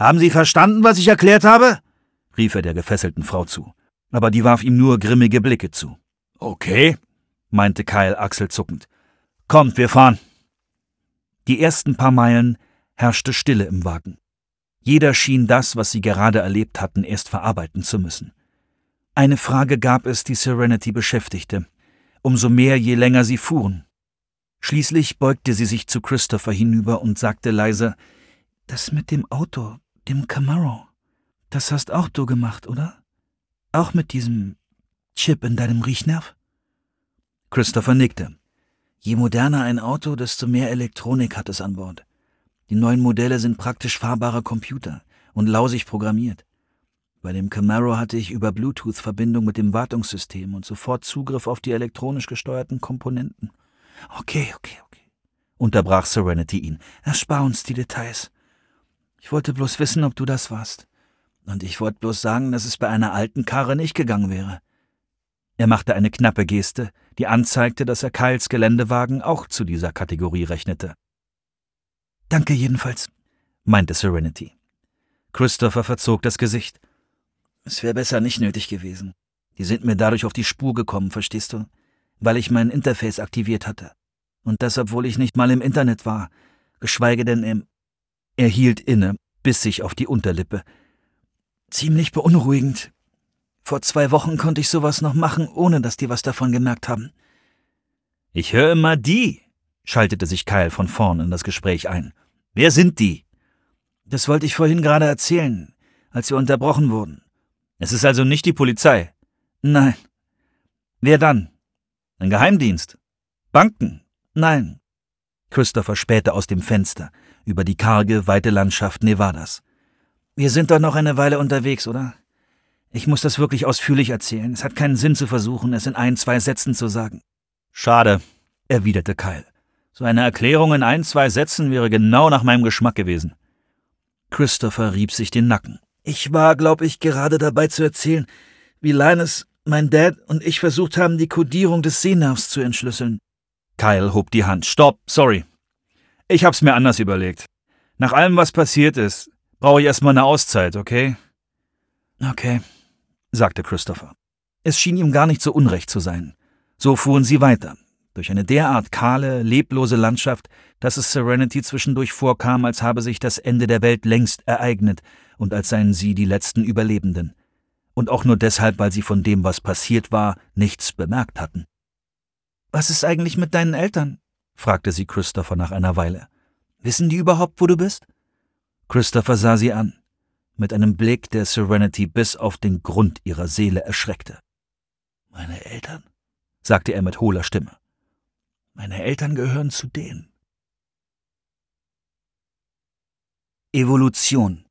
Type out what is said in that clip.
»Haben Sie verstanden, was ich erklärt habe?« rief er der gefesselten Frau zu. Aber die warf ihm nur grimmige Blicke zu. »Okay«, meinte Kyle achselzuckend. »Kommt, wir fahren.« Die ersten paar Meilen herrschte Stille im Wagen. Jeder schien das, was sie gerade erlebt hatten, erst verarbeiten zu müssen. Eine Frage gab es, die Serenity beschäftigte. Umso mehr, je länger sie fuhren. Schließlich beugte sie sich zu Christopher hinüber und sagte leise, »Das mit dem Auto, dem Camaro, das hast auch du gemacht, oder? Auch mit diesem Chip in deinem Riechnerv?« Christopher nickte. Je moderner ein Auto, desto mehr Elektronik hat es an Bord. Die neuen Modelle sind praktisch fahrbare Computer und lausig programmiert. Bei dem Camaro hatte ich über Bluetooth Verbindung mit dem Wartungssystem und sofort Zugriff auf die elektronisch gesteuerten Komponenten. Okay, unterbrach Serenity ihn. Erspar uns die Details. Ich wollte bloß wissen, ob du das warst. Und ich wollte bloß sagen, dass es bei einer alten Karre nicht gegangen wäre. Er machte eine knappe Geste, die anzeigte, dass er Kyles Geländewagen auch zu dieser Kategorie rechnete. »Danke jedenfalls«, meinte Serenity. Christopher verzog das Gesicht. »Es wäre besser nicht nötig gewesen. Die sind mir dadurch auf die Spur gekommen, verstehst du? Weil ich mein Interface aktiviert hatte. Und das, obwohl ich nicht mal im Internet war, geschweige denn im...« Er hielt inne, biss sich auf die Unterlippe. »Ziemlich beunruhigend. Vor 2 Wochen konnte ich sowas noch machen, ohne dass die was davon gemerkt haben.« »Ich höre immer die«, schaltete sich Kyle von vorn in das Gespräch ein. »Wer sind die?« »Das wollte ich vorhin gerade erzählen, als wir unterbrochen wurden.« »Es ist also nicht die Polizei?« »Nein.« »Wer dann? Ein Geheimdienst? Banken?« »Nein.« Christopher spähte aus dem Fenster über die karge, weite Landschaft Nevadas. »Wir sind doch noch eine Weile unterwegs, oder? Ich muss das wirklich ausführlich erzählen. Es hat keinen Sinn zu versuchen, es in 1, 2 Sätzen zu sagen.« »Schade«, erwiderte Kyle. »So eine Erklärung in 1, 2 Sätzen wäre genau nach meinem Geschmack gewesen.« Christopher rieb sich den Nacken. »Ich war, glaube ich, gerade dabei zu erzählen, wie Linus, mein Dad und ich versucht haben, die Kodierung des Sehnervs zu entschlüsseln.« Kyle hob die Hand. »Stopp, sorry. Ich hab's mir anders überlegt. Nach allem, was passiert ist, brauche ich erstmal eine Auszeit, okay?« »Okay«, sagte Christopher. Es schien ihm gar nicht so unrecht zu sein. So fuhren sie weiter, durch eine derart kahle, leblose Landschaft, dass es Serenity zwischendurch vorkam, als habe sich das Ende der Welt längst ereignet und als seien sie die letzten Überlebenden. Und auch nur deshalb, weil sie von dem, was passiert war, nichts bemerkt hatten. »Was ist eigentlich mit deinen Eltern?« fragte sie Christopher nach einer Weile. »Wissen die überhaupt, wo du bist?« Christopher sah sie an, mit einem Blick, der Serenity bis auf den Grund ihrer Seele erschreckte. »Meine Eltern?« sagte er mit hohler Stimme. »Meine Eltern gehören zu denen.« Evolution.